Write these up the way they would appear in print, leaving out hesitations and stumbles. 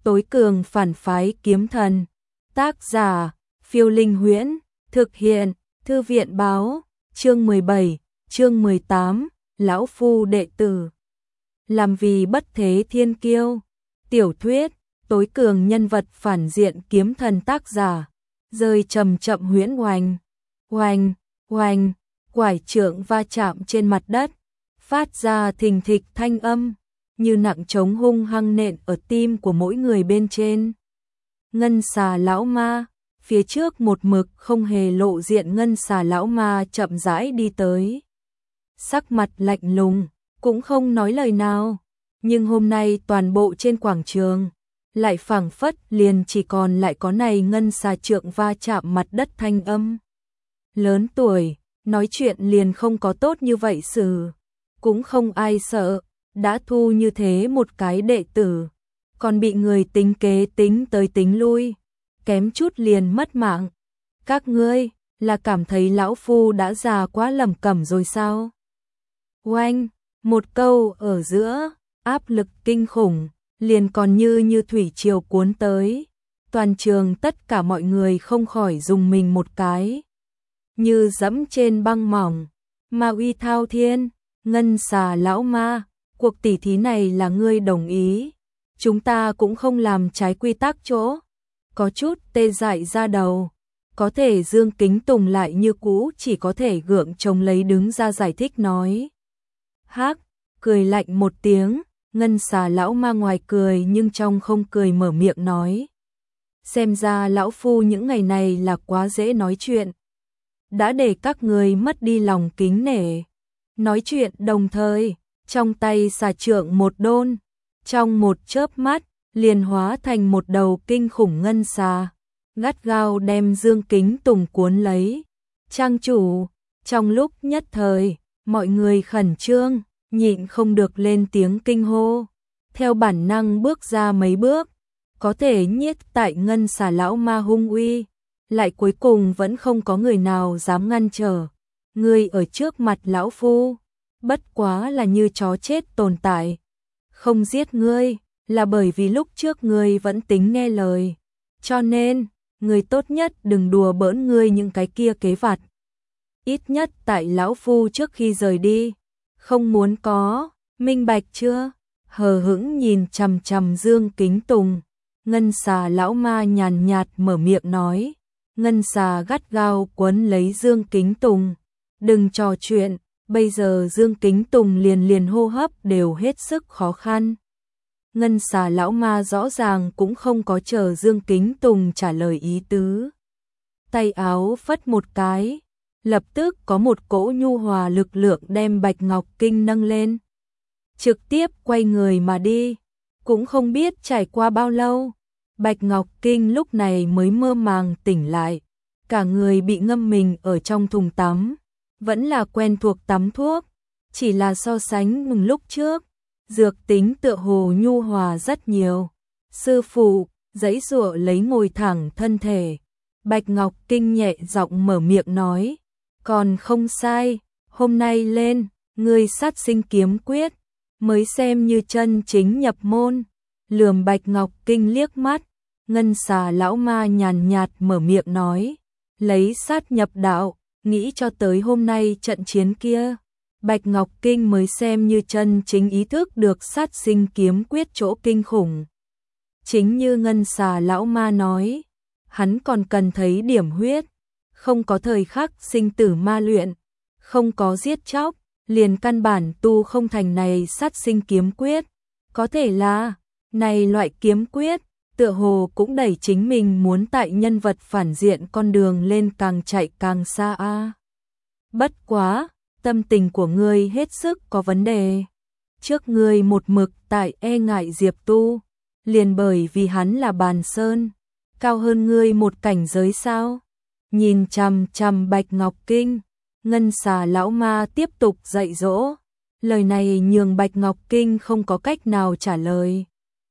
tối cường phản phái kiếm thần. Tác giả, Phiêu Linh Huyễn, thực hiện, Thư viện báo, chương 17, chương 18, Lão Phu đệ tử. Làm vì bất thế thiên kiêu. Tiểu thuyết, tối cường nhân vật phản diện kiếm thần tác giả. Rơi chậm chậm huyễn oanh. Oanh, oanh, quải trượng va chạm trên mặt đất, phát ra thình thịch thanh âm, như nặng trống hung hăng nện ở tim của mỗi người bên trên. Ngân xà lão ma, phía trước một mực không hề lộ diện ngân xà lão ma chậm rãi đi tới. Sắc mặt lạnh lùng, cũng không nói lời nào, nhưng hôm nay toàn bộ trên quảng trường, lại phảng phất liền chỉ còn lại có này ngân xà trượng va chạm mặt đất thanh âm. Lớn tuổi, nói chuyện liền không có tốt như vậy xử, cũng không ai sợ, đã thu như thế một cái đệ tử, còn bị người tính kế tính tới tính lui, kém chút liền mất mạng. Các ngươi, là cảm thấy lão phu đã già quá lẩm cẩm rồi sao? Oanh, một câu ở giữa, áp lực kinh khủng, liền còn như thủy triều cuốn tới. Toàn trường tất cả mọi người không khỏi dùng mình một cái. Như dẫm trên băng mỏng, ma uy thao thiên, ngân xà lão ma, cuộc tỉ thí này là ngươi đồng ý. Chúng ta cũng không làm trái quy tắc chỗ. Có chút tê dại ra đầu. Có thể Dương Kính Tùng lại như cũ chỉ có thể gượng chống lấy đứng ra giải thích nói. Hắc, cười lạnh một tiếng, ngân xà lão ma ngoài cười nhưng trong không cười mở miệng nói. Xem ra lão phu những ngày này là quá dễ nói chuyện. Đã để các người mất đi lòng kính nể. Nói chuyện đồng thời, trong tay xà trượng một đôn, trong một chớp mắt, liền hóa thành một đầu kinh khủng ngân xà, gắt gao đem Dương Kính Tùng cuốn lấy. Trang chủ, trong lúc nhất thời, mọi người khẩn trương, nhịn không được lên tiếng kinh hô, theo bản năng bước ra mấy bước, có thể nhiếp tại ngân xà lão ma hung uy, lại cuối cùng vẫn không có người nào dám ngăn trở. Ngươi ở trước mặt lão phu, bất quá là như chó chết tồn tại. Không giết ngươi, là bởi vì lúc trước ngươi vẫn tính nghe lời. Cho nên, ngươi tốt nhất đừng đùa bỡn ngươi những cái kia kế vặt. Ít nhất tại lão phu trước khi rời đi, không muốn có, minh bạch chưa? Hờ hững nhìn chằm chằm Dương Kính Tùng, ngân xà lão ma nhàn nhạt mở miệng nói. Ngân xà gắt gao quấn lấy Dương Kính Tùng. Đừng trò chuyện, bây giờ Dương Kính Tùng liền hô hấp đều hết sức khó khăn. Ngân xà lão ma rõ ràng cũng không có chờ Dương Kính Tùng trả lời ý tứ. Tay áo phất một cái, lập tức có một cỗ nhu hòa lực lượng đem Bạch Ngọc Kinh nâng lên. Trực tiếp quay người mà đi, cũng không biết trải qua bao lâu. Bạch Ngọc Kinh lúc này mới mơ màng tỉnh lại, cả người bị ngâm mình ở trong thùng tắm, vẫn là quen thuộc tắm thuốc, chỉ là so sánh cùng lúc trước, dược tính tựa hồ nhu hòa rất nhiều. Sư phụ, giãy giụa lấy ngồi thẳng thân thể, Bạch Ngọc Kinh nhẹ giọng mở miệng nói, còn không sai, hôm nay lên, ngươi sát sinh kiếm quyết, mới xem như chân chính nhập môn. Lườm Bạch Ngọc Kinh liếc mắt, ngân xà lão ma nhàn nhạt mở miệng nói, lấy sát nhập đạo, nghĩ cho tới hôm nay trận chiến kia, Bạch Ngọc Kinh mới xem như chân chính ý thức được sát sinh kiếm quyết chỗ kinh khủng. Chính như ngân xà lão ma nói, hắn còn cần thấy điểm huyết, không có thời khắc sinh tử ma luyện, không có giết chóc, liền căn bản tu không thành này sát sinh kiếm quyết. Có thể là, này loại kiếm quyết, tựa hồ cũng đẩy chính mình muốn tại nhân vật phản diện con đường lên càng chạy càng xa a. Bất quá, tâm tình của ngươi hết sức có vấn đề. Trước ngươi một mực tại e ngại Diệp Tu, liền bởi vì hắn là bàn sơn, cao hơn ngươi một cảnh giới sao? Nhìn chằm chằm Bạch Ngọc Kinh, ngân xà lão ma tiếp tục dạy dỗ. Lời này nhường Bạch Ngọc Kinh không có cách nào trả lời.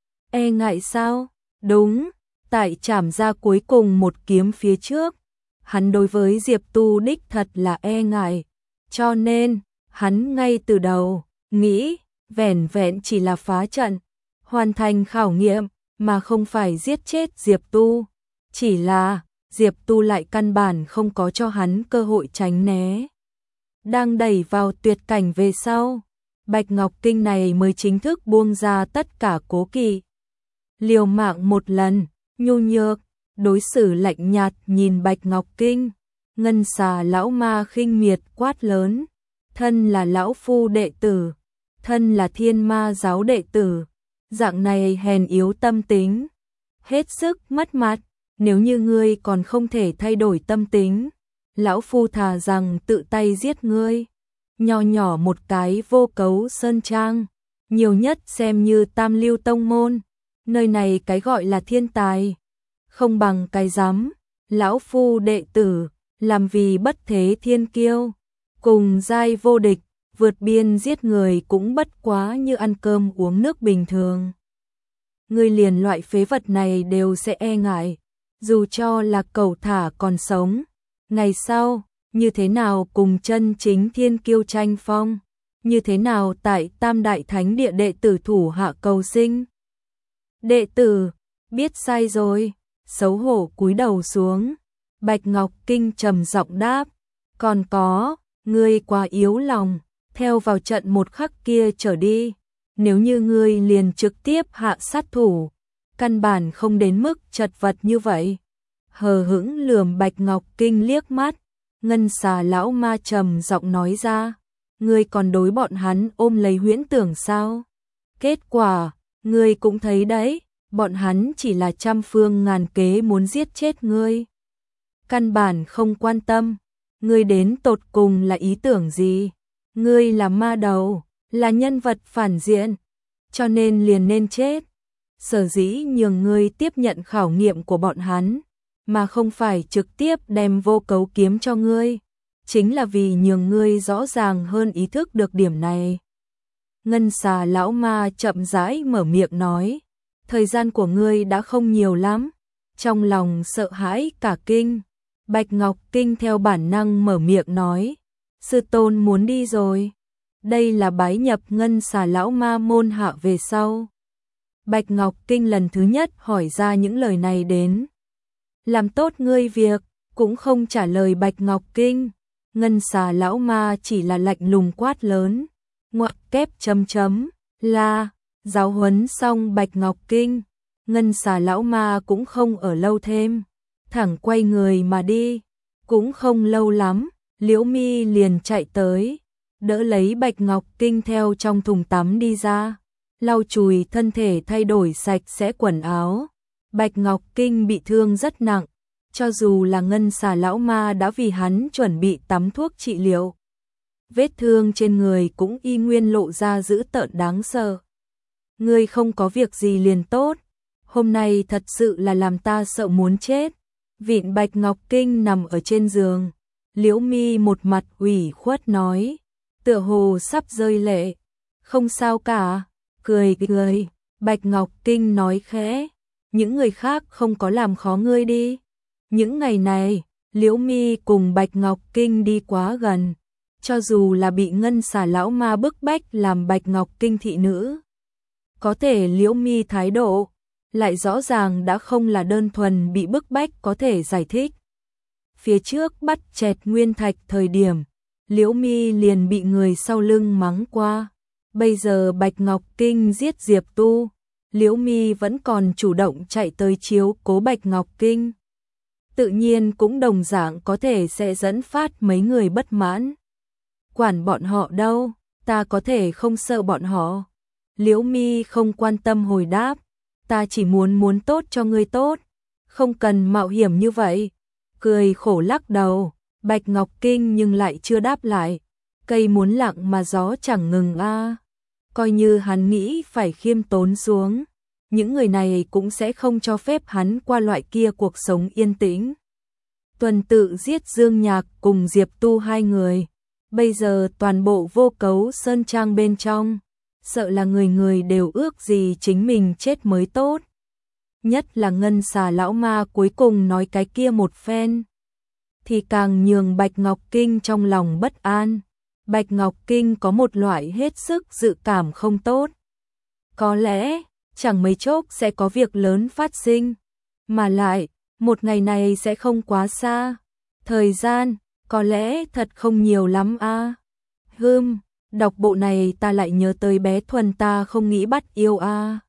E ngại sao? Đúng, tại chảm ra cuối cùng một kiếm phía trước, hắn đối với Diệp Tu đích thật là e ngại, cho nên, hắn ngay từ đầu, nghĩ, vẻn vẹn chỉ là phá trận, hoàn thành khảo nghiệm, mà không phải giết chết Diệp Tu. Chỉ là Diệp Tu lại căn bản không có cho hắn cơ hội tránh né. Đang đẩy vào tuyệt cảnh về sau, Bạch Ngọc Kinh này mới chính thức buông ra tất cả cố kỵ. Liều mạng một lần, nhu nhược, đối xử lạnh nhạt nhìn Bạch Ngọc Kinh. Ngân Xà lão ma khinh miệt quát lớn, thân là lão phu đệ tử, thân là Thiên Ma giáo đệ tử, dạng này hèn yếu tâm tính, hết sức mất mặt, nếu như ngươi còn không thể thay đổi tâm tính, lão phu thà rằng tự tay giết ngươi. Nho nhỏ một cái Vô Cấu Sơn Trang, nhiều nhất xem như Tam Lưu tông môn, nơi này cái gọi là thiên tài, không bằng cái dám, lão phu đệ tử, làm vì bất thế thiên kiêu, cùng giai vô địch, vượt biên giết người cũng bất quá như ăn cơm uống nước bình thường. Ngươi liền loại phế vật này đều sẽ e ngại, dù cho là cẩu thả còn sống, ngày sau, như thế nào cùng chân chính thiên kiêu tranh phong, như thế nào tại Tam Đại Thánh Địa đệ tử thủ hạ cầu sinh. Đệ tử, biết sai rồi, xấu hổ cúi đầu xuống, Bạch Ngọc Kinh trầm giọng đáp, còn có, ngươi quá yếu lòng, theo vào trận một khắc kia trở đi, nếu như ngươi liền trực tiếp hạ sát thủ, căn bản không đến mức chật vật như vậy. Hờ hững lườm Bạch Ngọc Kinh liếc mắt, Ngân Xà lão ma trầm giọng nói ra, ngươi còn đối bọn hắn ôm lấy huyễn tưởng sao? Kết quả, ngươi cũng thấy đấy, bọn hắn chỉ là trăm phương ngàn kế muốn giết chết ngươi. Căn bản không quan tâm, ngươi đến tột cùng là ý tưởng gì? Ngươi là ma đầu, là nhân vật phản diện, cho nên liền nên chết. Sở dĩ nhường ngươi tiếp nhận khảo nghiệm của bọn hắn, mà không phải trực tiếp đem vô cấu kiếm cho ngươi, chính là vì nhường ngươi rõ ràng hơn ý thức được điểm này. Ngân Xà lão ma chậm rãi mở miệng nói, thời gian của ngươi đã không nhiều lắm. Trong lòng sợ hãi cả kinh, Bạch Ngọc Kinh theo bản năng mở miệng nói, sư tôn muốn đi rồi. Đây là bái nhập Ngân Xà lão ma môn hạ về sau. Bạch Ngọc Kinh lần thứ nhất hỏi ra những lời này đến. Làm tốt ngươi việc, cũng không trả lời Bạch Ngọc Kinh. Ngân Xà lão ma chỉ là lạnh lùng quát lớn, ngoặc kép chấm chấm, la, giáo huấn xong Bạch Ngọc Kinh. Ngân Xà lão ma cũng không ở lâu thêm, thẳng quay người mà đi. Cũng không lâu lắm, Liễu Mi liền chạy tới, đỡ lấy Bạch Ngọc Kinh theo trong thùng tắm đi ra, lau chùi thân thể thay đổi sạch sẽ quần áo. Bạch Ngọc Kinh bị thương rất nặng, cho dù là Ngân Xà lão ma đã vì hắn chuẩn bị tắm thuốc trị liệu, vết thương trên người cũng y nguyên lộ ra dữ tợn đáng sợ. Ngươi không có việc gì liền tốt, hôm nay thật sự là làm ta sợ muốn chết. Vịn Bạch Ngọc Kinh nằm ở trên giường, Liễu Mi một mặt ủy khuất nói, tựa hồ sắp rơi lệ. Không sao cả, cười cười, Bạch Ngọc Kinh nói khẽ, những người khác không có làm khó ngươi đi. Những ngày này, Liễu Mi cùng Bạch Ngọc Kinh đi quá gần, cho dù là bị Ngân Xà lão ma bức bách làm Bạch Ngọc Kinh thị nữ. Có thể Liễu Mi thái độ lại rõ ràng đã không là đơn thuần bị bức bách có thể giải thích. Phía trước bắt chẹt Nguyên Thạch thời điểm, Liễu Mi liền bị người sau lưng mắng qua. Bây giờ Bạch Ngọc Kinh giết Diệp Tu, Liễu Mi vẫn còn chủ động chạy tới chiếu cố Bạch Ngọc Kinh. Tự nhiên cũng đồng dạng có thể sẽ dẫn phát mấy người bất mãn. Quản bọn họ đâu, ta có thể không sợ bọn họ. Liễu Mi không quan tâm hồi đáp, ta chỉ muốn tốt cho ngươi tốt, không cần mạo hiểm như vậy. Cười khổ lắc đầu, Bạch Ngọc Kinh nhưng lại chưa đáp lại. Cây muốn lặng mà gió chẳng ngừng a. Coi như hắn nghĩ phải khiêm tốn xuống, những người này cũng sẽ không cho phép hắn qua loại kia cuộc sống yên tĩnh. Tuần tự giết Dương Nhạc cùng Diệp Tu hai người, bây giờ toàn bộ Vô Cấu Sơn Trang bên trong, sợ là người người đều ước gì chính mình chết mới tốt. Nhất là Ngân Xà lão ma cuối cùng nói cái kia một phen, thì càng nhường Bạch Ngọc Kinh trong lòng bất an. Bạch Ngọc Kinh có một loại hết sức dự cảm không tốt. Có lẽ, chẳng mấy chốc sẽ có việc lớn phát sinh. Mà lại, một ngày này sẽ không quá xa. Thời gian, có lẽ thật không nhiều lắm a. Đọc bộ này ta lại nhớ tới bé Thuần ta không nghĩ bắt yêu a.